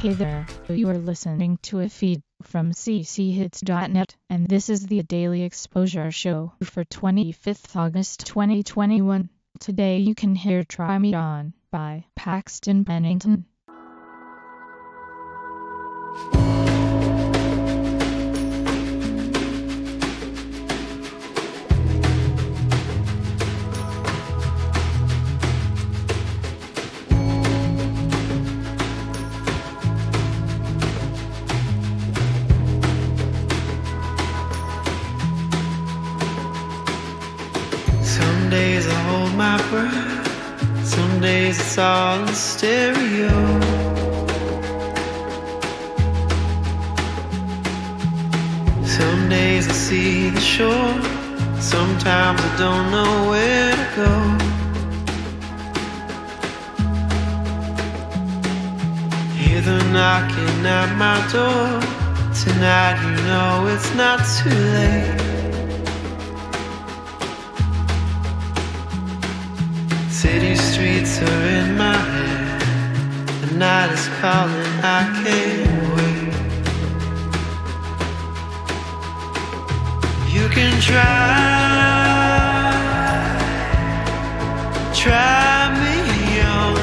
Hey there, you are listening to a feed from cchits.net, and this is the Daily Exposure Show for 25th August 2021. Today you can hear Try Me On by Paxton Bennington. Some days I hold my breath, some days it's all in stereo. Some days I see the shore, sometimes I don't know where to go. Hear them knocking at my door, tonight you know it's not too late. City streets are in my head, the night is calling, I can't wait. You can try me on.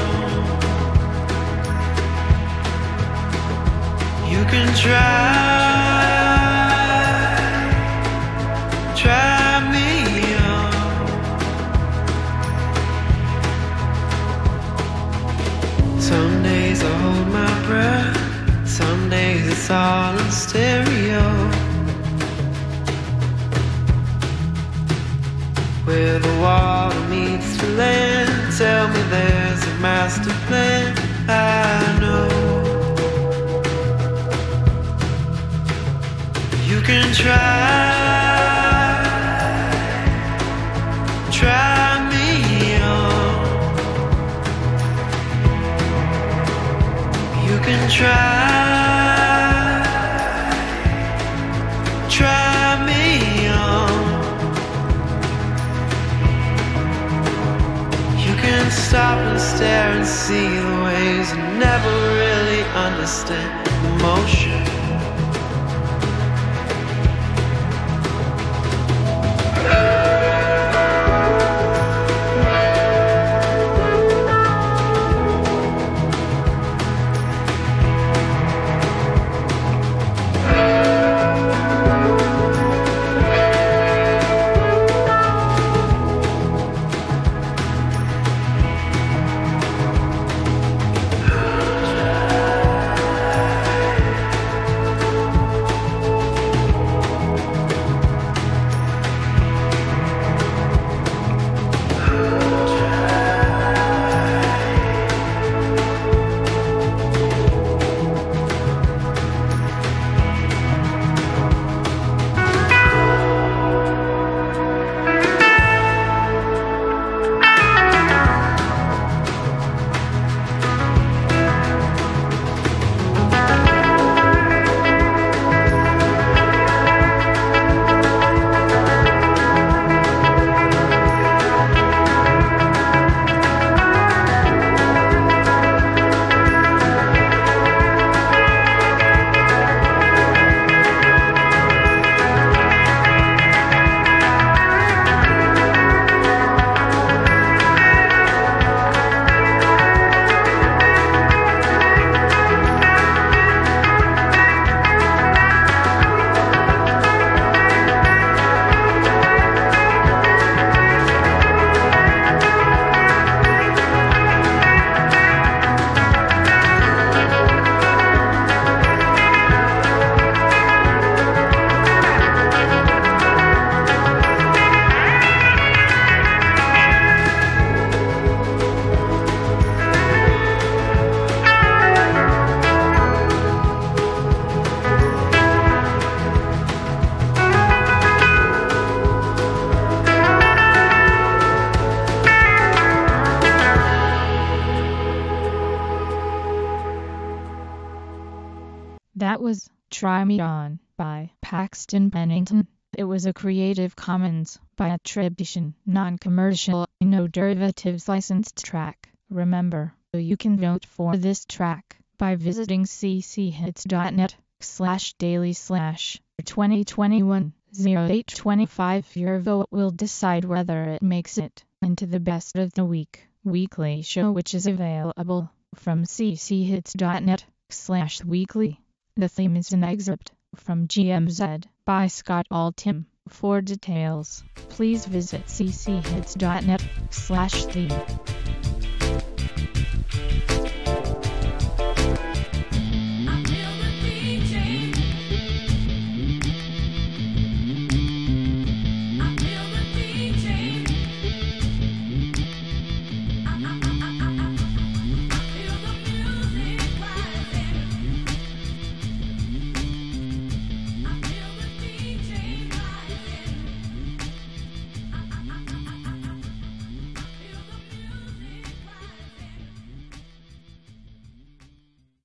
You can try me on. Some days I hold my breath, some days it's all in stereo. Where the water meets the land, tell me there's a master plan, I know. You can try me on. You can try me on. You can stop and stare and see the ways and never really understand emotion. That was Try Me On by Paxton Bennington. It was a Creative Commons by attribution, non-commercial, no derivatives licensed track. Remember, you can vote for this track by visiting cchits.net/daily/2021-0825. Your vote will decide whether it makes it into the best of the week weekly show, which is available from cchits.net/weekly. The theme is an excerpt from GMZ by Scott Altham. For details, please visit cchits.net/theme.